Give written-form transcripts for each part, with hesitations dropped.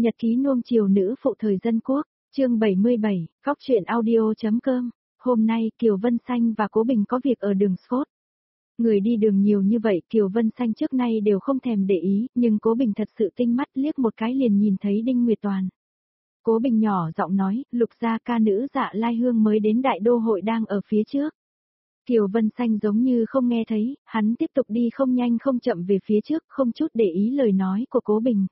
Nhật ký nuông chiều nữ phụ thời dân quốc, chương 77, góc truyện audio.com. Hôm nay Kiều Vân Xanh và Cố Bình có việc ở đường Scott. Người đi đường nhiều như vậy Kiều Vân Xanh trước nay đều không thèm để ý, nhưng Cố Bình thật sự tinh mắt liếc một cái liền nhìn thấy Đinh Nguyệt Toàn. Cố Bình nhỏ giọng nói, Lục gia ca nữ Dạ Lai Hương mới đến đại đô hội đang ở phía trước. Kiều Vân Xanh giống như không nghe thấy, hắn tiếp tục đi không nhanh không chậm về phía trước, không chút để ý lời nói của Cố Bình.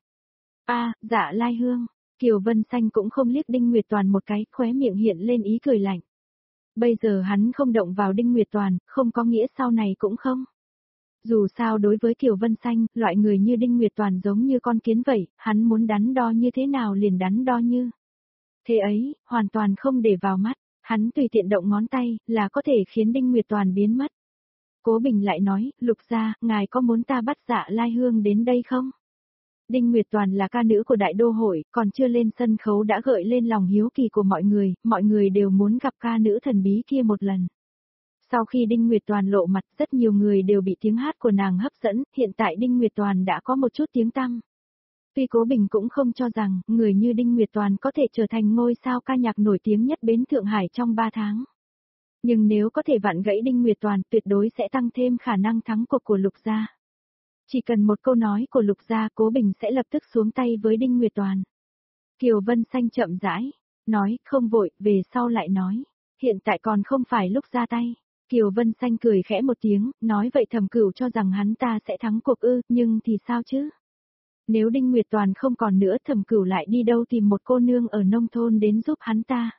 Dạ Lai Hương. Kiều Vân Xanh cũng không liếc Đinh Nguyệt Toàn một cái, khóe miệng hiện lên ý cười lạnh. Bây giờ hắn không động vào Đinh Nguyệt Toàn, không có nghĩa sau này cũng không. Dù sao đối với Kiều Vân Xanh, loại người như Đinh Nguyệt Toàn giống như con kiến vậy, hắn muốn đắn đo như thế nào liền đắn đo như. Thế ấy, hoàn toàn không để vào mắt, hắn tùy tiện động ngón tay, là có thể khiến Đinh Nguyệt Toàn biến mất. Cố Bình lại nói, Lục gia, ngài có muốn ta bắt Dạ Lai Hương đến đây không? Đinh Nguyệt Toàn là ca nữ của đại đô hội, còn chưa lên sân khấu đã gợi lên lòng hiếu kỳ của mọi người đều muốn gặp ca nữ thần bí kia một lần. Sau khi Đinh Nguyệt Toàn lộ mặt, rất nhiều người đều bị tiếng hát của nàng hấp dẫn, hiện tại Đinh Nguyệt Toàn đã có một chút tiếng tăm. Tuy Cố Bình cũng không cho rằng, người như Đinh Nguyệt Toàn có thể trở thành ngôi sao ca nhạc nổi tiếng nhất bến Thượng Hải trong 3 tháng. Nhưng nếu có thể vặn gãy Đinh Nguyệt Toàn, tuyệt đối sẽ tăng thêm khả năng thắng cuộc của Lục gia. Chỉ cần một câu nói của Lục gia, Cố Bình sẽ lập tức xuống tay với Đinh Nguyệt Toàn. Kiều Vân Xanh chậm rãi, nói, không vội, về sau lại nói. Hiện tại còn không phải lúc ra tay. Kiều Vân Xanh cười khẽ một tiếng, nói vậy Thẩm Cửu cho rằng hắn ta sẽ thắng cuộc ư, nhưng thì sao chứ? Nếu Đinh Nguyệt Toàn không còn nữa Thẩm Cửu lại đi đâu tìm một cô nương ở nông thôn đến giúp hắn ta?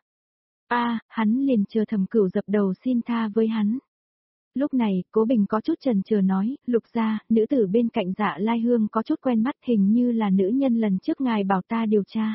Hắn liền chờ Thẩm Cửu dập đầu xin tha với hắn. Lúc này, Cố Bình có chút chần chờ nói, Lục gia, nữ tử bên cạnh Dạ Lai Hương có chút quen mắt, hình như là nữ nhân lần trước ngài bảo ta điều tra.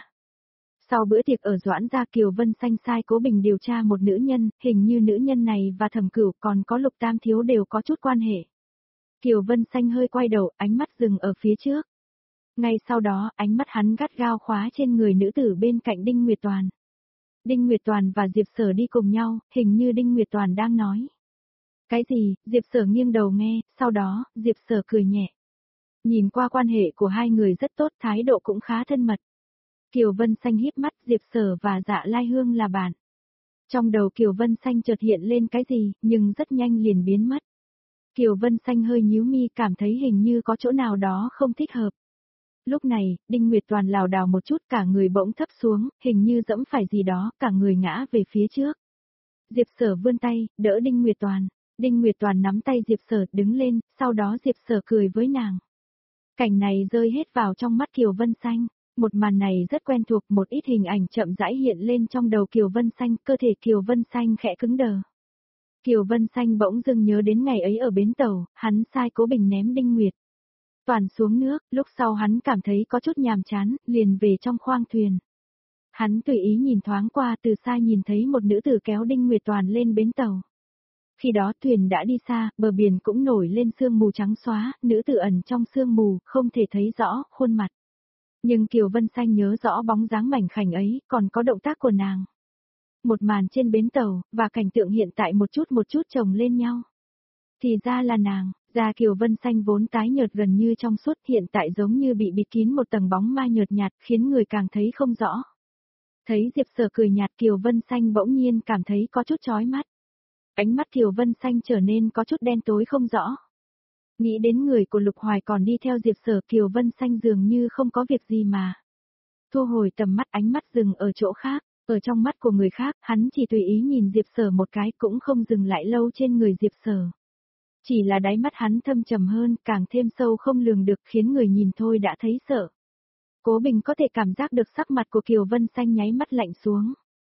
Sau bữa tiệc ở Doãn gia, Kiều Vân Xanh sai Cố Bình điều tra một nữ nhân, hình như nữ nhân này và Thẩm Cửu còn có Lục Tam Thiếu đều có chút quan hệ. Kiều Vân Xanh hơi quay đầu, ánh mắt dừng ở phía trước. Ngay sau đó, ánh mắt hắn gắt gao khóa trên người nữ tử bên cạnh Đinh Nguyệt Toàn. Đinh Nguyệt Toàn và Diệp Sở đi cùng nhau, hình như Đinh Nguyệt Toàn đang nói. Cái gì? Diệp Sở nghiêng đầu nghe, sau đó, Diệp Sở cười nhẹ. Nhìn qua quan hệ của hai người rất tốt, thái độ cũng khá thân mật. Kiều Vân Xanh híp mắt, Diệp Sở và Dạ Lai Hương là bạn. Trong đầu Kiều Vân Xanh chợt hiện lên cái gì, nhưng rất nhanh liền biến mất. Kiều Vân Xanh hơi nhíu mi, cảm thấy hình như có chỗ nào đó không thích hợp. Lúc này, Đinh Nguyệt Toàn lảo đảo một chút, cả người bỗng thấp xuống, hình như dẫm phải gì đó, cả người ngã về phía trước. Diệp Sở vươn tay, đỡ Đinh Nguyệt Toàn. Đinh Nguyệt Toàn nắm tay Diệp Sở đứng lên, sau đó Diệp Sở cười với nàng. Cảnh này rơi hết vào trong mắt Kiều Vân Xanh. Một màn này rất quen thuộc, một ít hình ảnh chậm rãi hiện lên trong đầu Kiều Vân Xanh, cơ thể Kiều Vân Xanh khẽ cứng đờ. Kiều Vân Xanh bỗng dưng nhớ đến ngày ấy ở bến tàu, hắn sai Cố Bình ném Đinh Nguyệt Toàn xuống nước, lúc sau hắn cảm thấy có chút nhàm chán, liền về trong khoang thuyền. Hắn tùy ý nhìn thoáng qua, từ xa nhìn thấy một nữ tử kéo Đinh Nguyệt Toàn lên bến tàu. Khi đó thuyền đã đi xa, bờ biển cũng nổi lên sương mù trắng xóa, nữ tử ẩn trong sương mù, không thể thấy rõ khuôn mặt. Nhưng Kiều Vân Xanh nhớ rõ bóng dáng mảnh khảnh ấy, còn có động tác của nàng. Một màn trên bến tàu, và cảnh tượng hiện tại một chút chồng lên nhau. Thì ra là nàng, da Kiều Vân Xanh vốn tái nhợt gần như trong suốt, hiện tại giống như bị bịt kín một tầng bóng ma nhợt nhạt, khiến người càng thấy không rõ. Thấy Diệp Sở cười nhạt, Kiều Vân Xanh bỗng nhiên cảm thấy có chút chói mắt. Ánh mắt Kiều Vân Xanh trở nên có chút đen tối không rõ. Nghĩ đến người của Lục Hoài còn đi theo Diệp Sở, Kiều Vân Xanh dường như không có việc gì mà. Thu hồi tầm mắt, ánh mắt dừng ở chỗ khác, ở trong mắt của người khác, hắn chỉ tùy ý nhìn Diệp Sở một cái, cũng không dừng lại lâu trên người Diệp Sở. Chỉ là đáy mắt hắn thâm trầm hơn, càng thêm sâu không lường được, khiến người nhìn thôi đã thấy sợ. Cố Bình có thể cảm giác được sắc mặt của Kiều Vân Xanh nháy mắt lạnh xuống.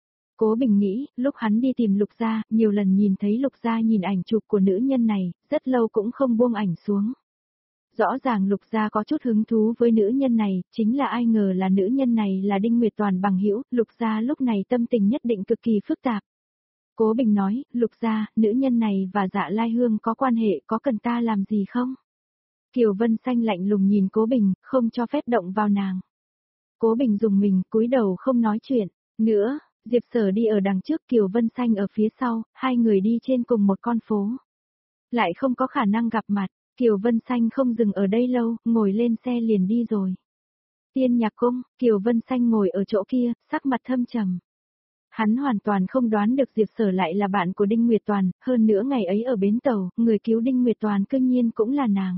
Cố Bình nghĩ, lúc hắn đi tìm Lục gia, nhiều lần nhìn thấy Lục gia nhìn ảnh chụp của nữ nhân này, rất lâu cũng không buông ảnh xuống. Rõ ràng Lục gia có chút hứng thú với nữ nhân này, chính là ai ngờ là nữ nhân này là Đinh Nguyệt Toàn bằng hữu, Lục gia lúc này tâm tình nhất định cực kỳ phức tạp. Cố Bình nói, Lục gia, nữ nhân này và Dạ Lai Hương có quan hệ, có cần ta làm gì không? Kiều Vân Xanh lạnh lùng nhìn Cố Bình, không cho phép động vào nàng. Cố Bình dùng mình, cúi đầu không nói chuyện nữa. Diệp Sở đi ở đằng trước, Kiều Vân Xanh ở phía sau, hai người đi trên cùng một con phố. Lại không có khả năng gặp mặt, Kiều Vân Xanh không dừng ở đây lâu, ngồi lên xe liền đi rồi. Tiên nhạc cung, Kiều Vân Xanh ngồi ở chỗ kia, sắc mặt thâm trầm. Hắn hoàn toàn không đoán được Diệp Sở lại là bạn của Đinh Nguyệt Toàn, hơn nữa ngày ấy ở bến tàu, người cứu Đinh Nguyệt Toàn cương nhiên cũng là nàng.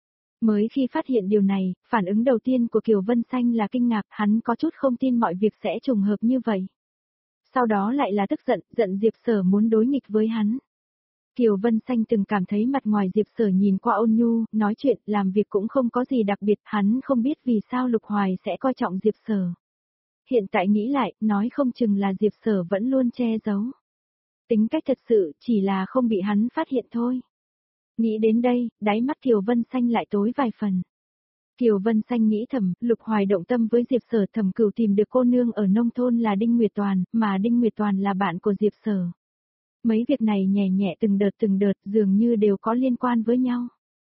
Mới khi phát hiện điều này, phản ứng đầu tiên của Kiều Vân Xanh là kinh ngạc, hắn có chút không tin mọi việc sẽ trùng hợp như vậy. Sau đó lại là tức giận, giận Diệp Sở muốn đối nghịch với hắn. Kiều Vân Xanh từng cảm thấy mặt ngoài Diệp Sở nhìn qua ôn nhu, nói chuyện, làm việc cũng không có gì đặc biệt, hắn không biết vì sao Lục Hoài sẽ coi trọng Diệp Sở. Hiện tại nghĩ lại, nói không chừng là Diệp Sở vẫn luôn che giấu. Tính cách thật sự, chỉ là không bị hắn phát hiện thôi. Nghĩ đến đây, đáy mắt Kiều Vân Xanh lại tối vài phần. Kiều Vân Xanh nghĩ thầm, Lục Hoài động tâm với Diệp Sở, Thẩm Cửu tìm được cô nương ở nông thôn là Đinh Nguyệt Toàn, mà Đinh Nguyệt Toàn là bạn của Diệp Sở. Mấy việc này nhẹ nhẹ từng đợt dường như đều có liên quan với nhau.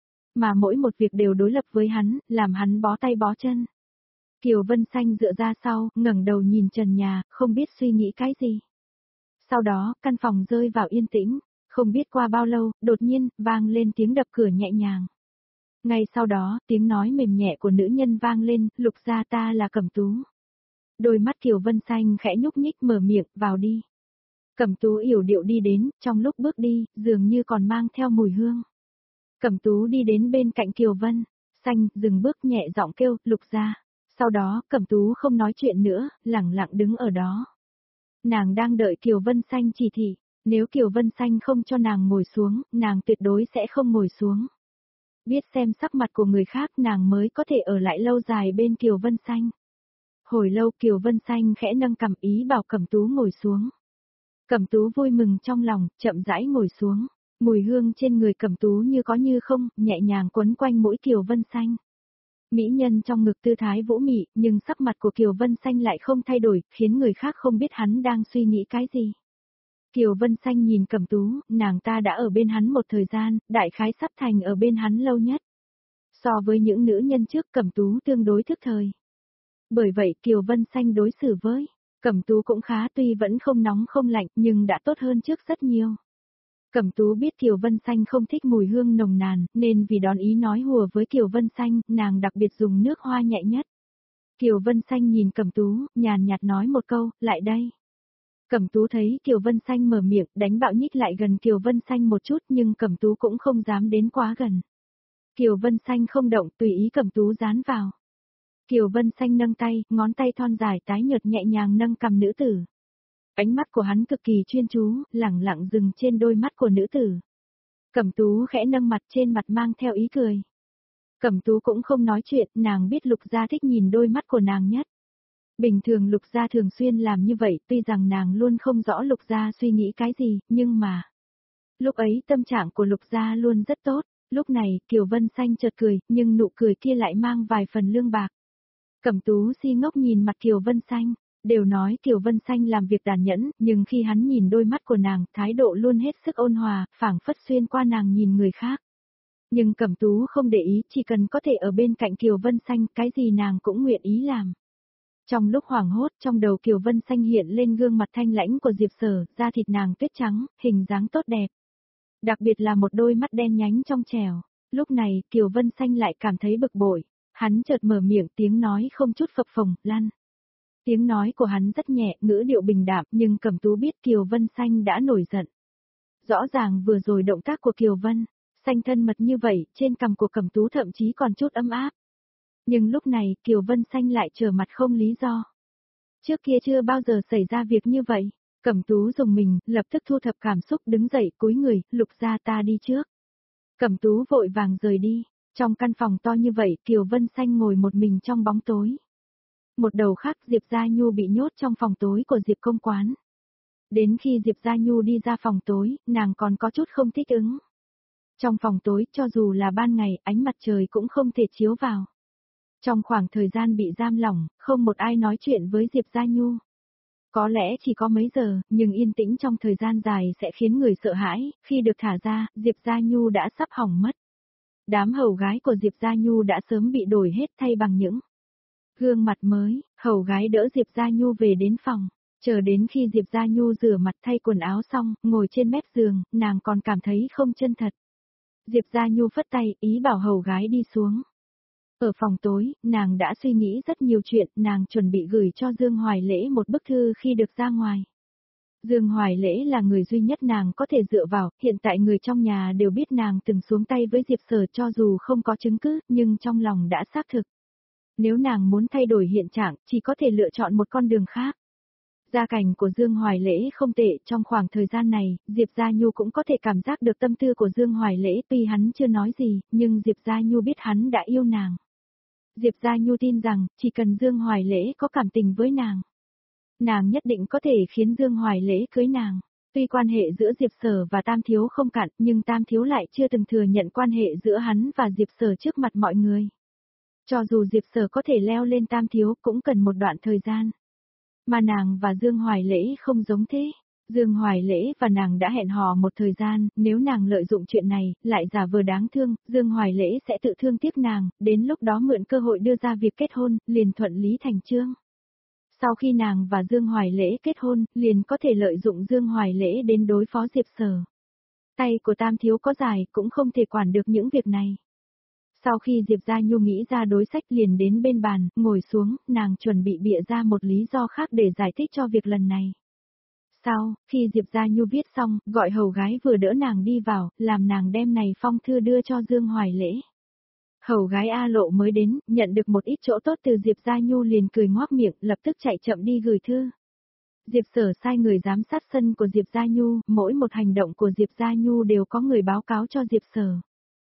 Mà mỗi một việc đều đối lập với hắn, làm hắn bó tay bó chân. Kiều Vân Xanh dựa ra sau, ngẩng đầu nhìn trần nhà, không biết suy nghĩ cái gì. Sau đó, căn phòng rơi vào yên tĩnh, không biết qua bao lâu, đột nhiên, vang lên tiếng đập cửa nhẹ nhàng. Ngay sau đó, tiếng nói mềm nhẹ của nữ nhân vang lên, Lục gia ta là Cẩm Tú. Đôi mắt Kiều Vân Xanh khẽ nhúc nhích mở miệng, vào đi. Cẩm Tú yểu điệu đi đến, trong lúc bước đi, dường như còn mang theo mùi hương. Cẩm Tú đi đến bên cạnh Kiều Vân Xanh, dừng bước nhẹ giọng kêu, Lục gia. Sau đó, Cẩm Tú không nói chuyện nữa, lẳng lặng đứng ở đó. Nàng đang đợi Kiều Vân Xanh chỉ thị, nếu Kiều Vân Xanh không cho nàng ngồi xuống, nàng tuyệt đối sẽ không ngồi xuống. Biết xem sắc mặt của người khác nàng mới có thể ở lại lâu dài bên Kiều Vân Xanh. Hồi lâu Kiều Vân Xanh khẽ nâng cằm ý bảo Cẩm Tú ngồi xuống. Cẩm Tú vui mừng trong lòng, chậm rãi ngồi xuống. Mùi hương trên người Cẩm Tú như có như không, nhẹ nhàng quấn quanh mũi Kiều Vân Xanh. Mỹ nhân trong ngực tư thái vũ mị, nhưng sắc mặt của Kiều Vân Xanh lại không thay đổi, khiến người khác không biết hắn đang suy nghĩ cái gì. Kiều Vân Xanh nhìn Cẩm Tú, nàng ta đã ở bên hắn một thời gian, đại khái sắp thành ở bên hắn lâu nhất. So với những nữ nhân trước Cẩm Tú tương đối thức thời. Bởi vậy Kiều Vân Xanh đối xử với Cẩm Tú cũng khá, tuy vẫn không nóng không lạnh nhưng đã tốt hơn trước rất nhiều. Cẩm Tú biết Kiều Vân Xanh không thích mùi hương nồng nàn, nên vì đón ý nói hùa với Kiều Vân Xanh, nàng đặc biệt dùng nước hoa nhẹ nhất. Kiều Vân Xanh nhìn Cẩm Tú, nhàn nhạt nói một câu, lại đây. Cẩm Tú thấy Kiều Vân Xanh mở miệng, đánh bạo nhích lại gần Kiều Vân Xanh một chút nhưng Cẩm Tú cũng không dám đến quá gần. Kiều Vân Xanh không động, tùy ý Cẩm Tú dán vào. Kiều Vân Xanh nâng tay, ngón tay thon dài tái nhợt nhẹ nhàng nâng cằm nữ tử. Ánh mắt của hắn cực kỳ chuyên chú, lẳng lặng dừng trên đôi mắt của nữ tử. Cẩm Tú khẽ nâng mặt, trên mặt mang theo ý cười. Cẩm Tú cũng không nói chuyện, nàng biết Lục Gia thích nhìn đôi mắt của nàng nhất. Bình thường Lục Gia thường xuyên làm như vậy, tuy rằng nàng luôn không rõ Lục Gia suy nghĩ cái gì, nhưng mà... Lúc ấy tâm trạng của Lục Gia luôn rất tốt, lúc này Kiều Vân Xanh chợt cười, nhưng nụ cười kia lại mang vài phần lương bạc. Cẩm Tú si ngốc nhìn mặt Kiều Vân Xanh, đều nói Kiều Vân Xanh làm việc tàn nhẫn, nhưng khi hắn nhìn đôi mắt của nàng, thái độ luôn hết sức ôn hòa, phảng phất xuyên qua nàng nhìn người khác. Nhưng Cẩm Tú không để ý, chỉ cần có thể ở bên cạnh Kiều Vân Xanh, cái gì nàng cũng nguyện ý làm. Trong lúc hoảng hốt, trong đầu Kiều Vân Xanh hiện lên gương mặt thanh lãnh của Diệp Sở, da thịt nàng tuyết trắng, hình dáng tốt đẹp. Đặc biệt là một đôi mắt đen nhánh trong trẻo. Lúc này, Kiều Vân Xanh lại cảm thấy bực bội. Hắn chợt mở miệng, tiếng nói không chút phập phồng, lăn. Tiếng nói của hắn rất nhẹ, ngữ điệu bình đạm, nhưng Cẩm Tú biết Kiều Vân Xanh đã nổi giận. Rõ ràng vừa rồi động tác của Kiều Vân Xanh thân mật như vậy, trên cằm của Cẩm Tú thậm chí còn chút ấm áp. Nhưng lúc này, Kiều Vân Xanh lại trở mặt không lý do. Trước kia chưa bao giờ xảy ra việc như vậy. Cẩm Tú dùng mình, lập tức thu thập cảm xúc đứng dậy, cúi người, Lục gia ta đi trước. Cẩm Tú vội vàng rời đi. Trong căn phòng to như vậy, Kiều Vân Xanh ngồi một mình trong bóng tối. Một đầu khác Diệp Gia Nhu bị nhốt trong phòng tối của Diệp công quán. Đến khi Diệp Gia Nhu đi ra phòng tối, nàng còn có chút không thích ứng. Trong phòng tối, cho dù là ban ngày, ánh mặt trời cũng không thể chiếu vào. Trong khoảng thời gian bị giam lỏng, không một ai nói chuyện với Diệp Gia Nhu. Có lẽ chỉ có mấy giờ, nhưng yên tĩnh trong thời gian dài sẽ khiến người sợ hãi, khi được thả ra, Diệp Gia Nhu đã sắp hỏng mất. Đám hầu gái của Diệp Gia Nhu đã sớm bị đổi hết thay bằng những gương mặt mới, hầu gái đỡ Diệp Gia Nhu về đến phòng, chờ đến khi Diệp Gia Nhu rửa mặt thay quần áo xong, ngồi trên mép giường, nàng còn cảm thấy không chân thật. Diệp Gia Nhu phất tay, ý bảo hầu gái đi xuống. Ở phòng tối, nàng đã suy nghĩ rất nhiều chuyện, nàng chuẩn bị gửi cho Dương Hoài Lễ một bức thư khi được ra ngoài. Dương Hoài Lễ là người duy nhất nàng có thể dựa vào, hiện tại người trong nhà đều biết nàng từng xuống tay với Diệp Sở cho dù không có chứng cứ, nhưng trong lòng đã xác thực. Nếu nàng muốn thay đổi hiện trạng, chỉ có thể lựa chọn một con đường khác. Gia cảnh của Dương Hoài Lễ không tệ, trong khoảng thời gian này, Diệp Gia Nhu cũng có thể cảm giác được tâm tư của Dương Hoài Lễ, tuy hắn chưa nói gì, nhưng Diệp Gia Nhu biết hắn đã yêu nàng. Diệp Gia Nhu tin rằng, chỉ cần Dương Hoài Lễ có cảm tình với nàng nhất định có thể khiến Dương Hoài Lễ cưới nàng. Tuy quan hệ giữa Diệp Sở và Tam Thiếu không cạn, nhưng Tam Thiếu lại chưa từng thừa nhận quan hệ giữa hắn và Diệp Sở trước mặt mọi người. Cho dù Diệp Sở có thể leo lên Tam Thiếu cũng cần một đoạn thời gian. Mà nàng và Dương Hoài Lễ không giống thế. Dương Hoài Lễ và nàng đã hẹn hò một thời gian, nếu nàng lợi dụng chuyện này, lại giả vờ đáng thương, Dương Hoài Lễ sẽ tự thương tiếc nàng, đến lúc đó mượn cơ hội đưa ra việc kết hôn, liền thuận lý thành chương. Sau khi nàng và Dương Hoài Lễ kết hôn, liền có thể lợi dụng Dương Hoài Lễ đến đối phó Diệp Sở. Tay của Tam Thiếu có dài, cũng không thể quản được những việc này. Sau khi Diệp Gia Nhu nghĩ ra đối sách liền đến bên bàn, ngồi xuống, nàng chuẩn bị bịa ra một lý do khác để giải thích cho việc lần này. Sau, khi Diệp Gia Nhu viết xong, gọi hầu gái vừa đỡ nàng đi vào, làm nàng đem này phong thư đưa cho Dương Hoài Lễ. Hầu gái A Lộ mới đến, nhận được một ít chỗ tốt từ Diệp Gia Nhu liền cười ngoác miệng, lập tức chạy chậm đi gửi thư. Diệp Sở sai người giám sát sân của Diệp Gia Nhu, mỗi một hành động của Diệp Gia Nhu đều có người báo cáo cho Diệp Sở.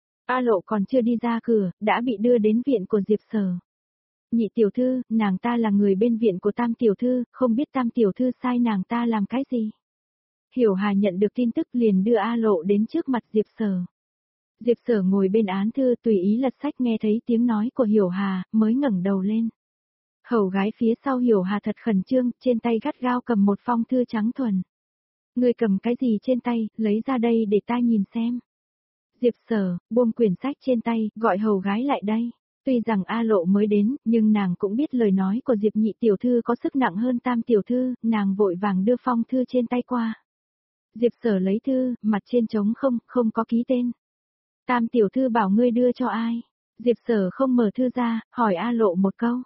A Lộ còn chưa đi ra cửa, đã bị đưa đến viện của Diệp Sở. Nhị tiểu thư, nàng ta là người bên viện của Tam tiểu thư, không biết Tam tiểu thư sai nàng ta làm cái gì. Hiểu Hà nhận được tin tức liền đưa A Lộ đến trước mặt Diệp Sở. Diệp Sở ngồi bên án thư tùy ý lật sách, nghe thấy tiếng nói của Hiểu Hà, mới ngẩng đầu lên. Hầu gái phía sau Hiểu Hà thật khẩn trương, trên tay gắt gao cầm một phong thư trắng thuần. Ngươi cầm cái gì trên tay, lấy ra đây để ta nhìn xem. Diệp Sở, buông quyển sách trên tay, gọi hầu gái lại đây. Tuy rằng A Lộ mới đến, nhưng nàng cũng biết lời nói của Diệp nhị tiểu thư có sức nặng hơn Tam tiểu thư, nàng vội vàng đưa phong thư trên tay qua. Diệp Sở lấy thư, mặt trên trống không, không có ký tên. Tam tiểu thư bảo ngươi đưa cho ai? Diệp Sở không mở thư ra, hỏi A Lộ một câu.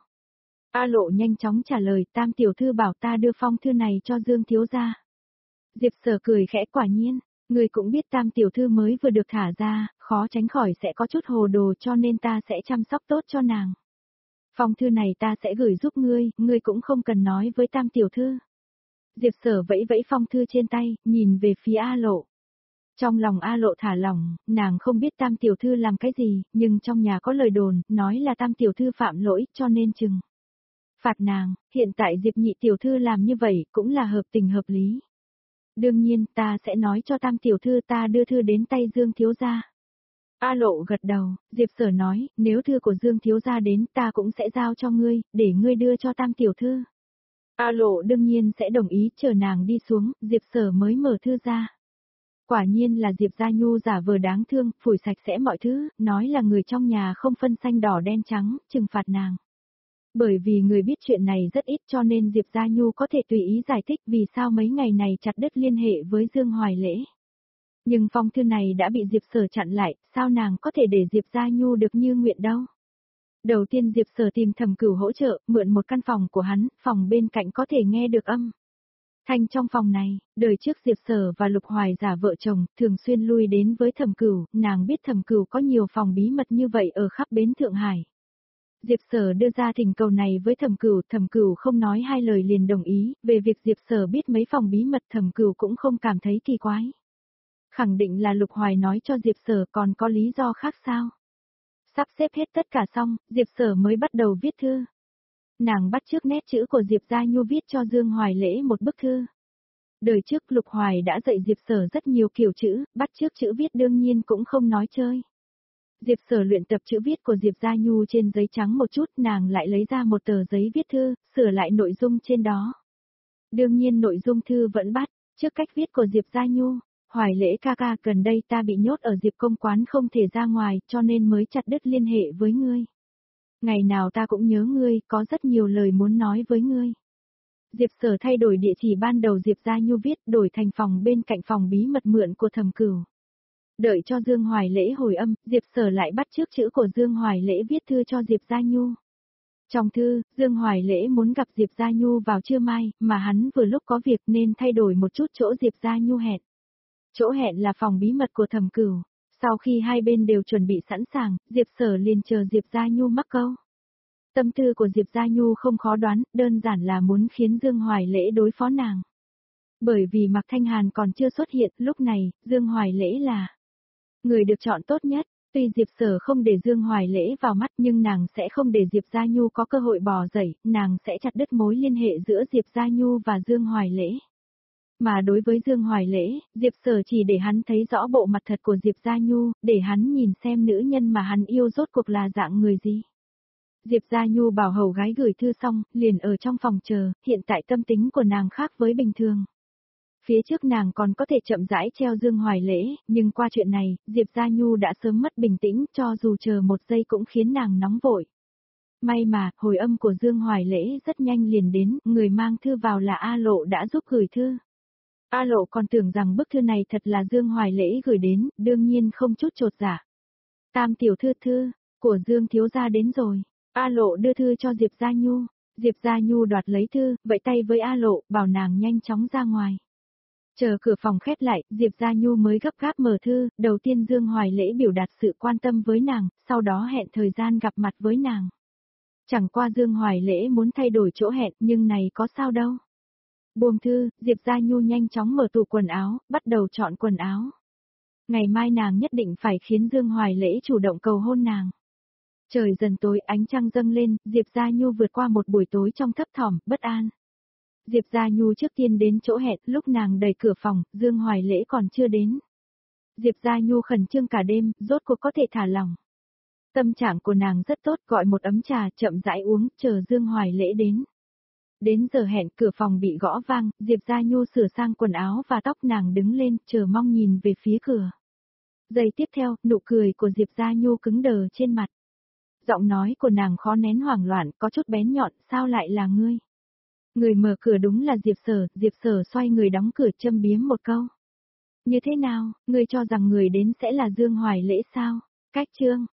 A Lộ nhanh chóng trả lời, Tam tiểu thư bảo ta đưa phong thư này cho Dương thiếu gia. Diệp Sở cười khẽ, quả nhiên, ngươi cũng biết Tam tiểu thư mới vừa được thả ra, khó tránh khỏi sẽ có chút hồ đồ, cho nên ta sẽ chăm sóc tốt cho nàng. Phong thư này ta sẽ gửi giúp ngươi cũng không cần nói với Tam tiểu thư. Diệp Sở vẫy vẫy phong thư trên tay, nhìn về phía A Lộ. Trong lòng A Lộ thả lỏng, nàng không biết Tam tiểu thư làm cái gì, nhưng trong nhà có lời đồn, nói là Tam tiểu thư phạm lỗi, cho nên trừng phạt nàng, hiện tại Diệp nhị tiểu thư làm như vậy, cũng là hợp tình hợp lý. Đương nhiên, ta sẽ nói cho Tam tiểu thư ta đưa thư đến tay Dương thiếu gia. A Lộ gật đầu, Diệp Sở nói, nếu thư của Dương thiếu gia đến, ta cũng sẽ giao cho ngươi, để ngươi đưa cho Tam tiểu thư. A Lộ đương nhiên sẽ đồng ý, chờ nàng đi xuống, Diệp Sở mới mở thư ra. Quả nhiên là Diệp Gia Nhu giả vờ đáng thương, phủi sạch sẽ mọi thứ, nói là người trong nhà không phân xanh đỏ đen trắng, trừng phạt nàng. Bởi vì người biết chuyện này rất ít cho nên Diệp Gia Nhu có thể tùy ý giải thích vì sao mấy ngày này chặt đứt liên hệ với Dương Hoài Lễ. Nhưng phong thư này đã bị Diệp Sở chặn lại, sao nàng có thể để Diệp Gia Nhu được như nguyện đâu. Đầu tiên Diệp Sở tìm Thẩm Cửu hỗ trợ, mượn một căn phòng của hắn, phòng bên cạnh có thể nghe được âm thanh trong phòng này. Đời trước Diệp Sở và Lục Hoài giả vợ chồng, thường xuyên lui đến với Thẩm Cửu, nàng biết Thẩm Cửu có nhiều phòng bí mật như vậy ở khắp bến Thượng Hải. Diệp Sở đưa ra thỉnh cầu này với Thẩm Cửu không nói hai lời liền đồng ý, về việc Diệp Sở biết mấy phòng bí mật Thẩm Cửu cũng không cảm thấy kỳ quái. Khẳng định là Lục Hoài nói cho Diệp Sở, còn có lý do khác sao? Sắp xếp hết tất cả xong, Diệp Sở mới bắt đầu viết thư. Nàng bắt chước nét chữ của Diệp Gia Nhu viết cho Dương Hoài Lễ một bức thư. Đời trước Lục Hoài đã dạy Diệp Sở rất nhiều kiểu chữ, bắt chước chữ viết đương nhiên cũng không nói chơi. Diệp Sở luyện tập chữ viết của Diệp Gia Nhu trên giấy trắng một chút, nàng lại lấy ra một tờ giấy viết thư, sửa lại nội dung trên đó. Đương nhiên nội dung thư vẫn bắt, trước cách viết của Diệp Gia Nhu. Hoài Lễ ca ca, gần đây ta bị nhốt ở Diệp công quán không thể ra ngoài, cho nên mới chặt đứt liên hệ với ngươi. Ngày nào ta cũng nhớ ngươi, có rất nhiều lời muốn nói với ngươi. Diệp Sở thay đổi địa chỉ ban đầu Diệp Gia Nhu viết, đổi thành phòng bên cạnh phòng bí mật mượn của Thẩm Cửu. Đợi cho Dương Hoài Lễ hồi âm, Diệp Sở lại bắt chước chữ của Dương Hoài Lễ viết thư cho Diệp Gia Nhu. Trong thư, Dương Hoài Lễ muốn gặp Diệp Gia Nhu vào trưa mai, mà hắn vừa lúc có việc nên thay đổi một chút chỗ Diệp Gia Nhu hẹn. Chỗ hẹn là phòng bí mật của Thẩm Cửu. Sau khi hai bên đều chuẩn bị sẵn sàng, Diệp Sở liền chờ Diệp Gia Nhu mắc câu. Tâm tư của Diệp Gia Nhu không khó đoán, đơn giản là muốn khiến Dương Hoài Lễ đối phó nàng. Bởi vì Mạc Thanh Hàn còn chưa xuất hiện, lúc này, Dương Hoài Lễ là người được chọn tốt nhất. Tuy Diệp Sở không để Dương Hoài Lễ vào mắt nhưng nàng sẽ không để Diệp Gia Nhu có cơ hội bò dậy, nàng sẽ chặt đứt mối liên hệ giữa Diệp Gia Nhu và Dương Hoài Lễ. Mà đối với Dương Hoài Lễ, Diệp Sở chỉ để hắn thấy rõ bộ mặt thật của Diệp Gia Nhu, để hắn nhìn xem nữ nhân mà hắn yêu rốt cuộc là dạng người gì. Diệp Gia Nhu bảo hầu gái gửi thư xong, liền ở trong phòng chờ, hiện tại tâm tính của nàng khác với bình thường. Phía trước nàng còn có thể chậm rãi treo Dương Hoài Lễ, nhưng qua chuyện này, Diệp Gia Nhu đã sớm mất bình tĩnh, cho dù chờ một giây cũng khiến nàng nóng vội. May mà, hồi âm của Dương Hoài Lễ rất nhanh liền đến, người mang thư vào là A Lộ đã giúp gửi thư. A Lộ còn tưởng rằng bức thư này thật là Dương Hoài Lễ gửi đến, đương nhiên không chút chột dạ. Tam tiểu thư của Dương thiếu gia đến rồi. A Lộ đưa thư cho Diệp Gia Nhu. Diệp Gia Nhu đoạt lấy thư, vẫy tay với A Lộ, bảo nàng nhanh chóng ra ngoài. Chờ cửa phòng khép lại, Diệp Gia Nhu mới gấp gáp mở thư, đầu tiên Dương Hoài Lễ biểu đạt sự quan tâm với nàng, sau đó hẹn thời gian gặp mặt với nàng. Chẳng qua Dương Hoài Lễ muốn thay đổi chỗ hẹn, nhưng này có sao đâu. Buông thư, Diệp Gia Nhu nhanh chóng mở tủ quần áo, bắt đầu chọn quần áo. Ngày mai nàng nhất định phải khiến Dương Hoài Lễ chủ động cầu hôn nàng. Trời dần tối, ánh trăng dâng lên, Diệp Gia Nhu vượt qua một buổi tối trong thấp thỏm, bất an. Diệp Gia Nhu trước tiên đến chỗ hẹn, lúc nàng đẩy cửa phòng, Dương Hoài Lễ còn chưa đến. Diệp Gia Nhu khẩn trương cả đêm, rốt cuộc có thể thả lỏng. Tâm trạng của nàng rất tốt, gọi một ấm trà, chậm rãi uống, chờ Dương Hoài Lễ đến. Đến giờ hẹn, cửa phòng bị gõ vang, Diệp Gia Nhu sửa sang quần áo và tóc, nàng đứng lên, chờ mong nhìn về phía cửa. Giây tiếp theo, nụ cười của Diệp Gia Nhu cứng đờ trên mặt. Giọng nói của nàng khó nén hoảng loạn, có chút bén nhọn, sao lại là ngươi? Người mở cửa đúng là Diệp Sở xoay người đóng cửa châm biếm một câu. Như thế nào, ngươi cho rằng người đến sẽ là Dương Hoài Lễ sao? Cách chương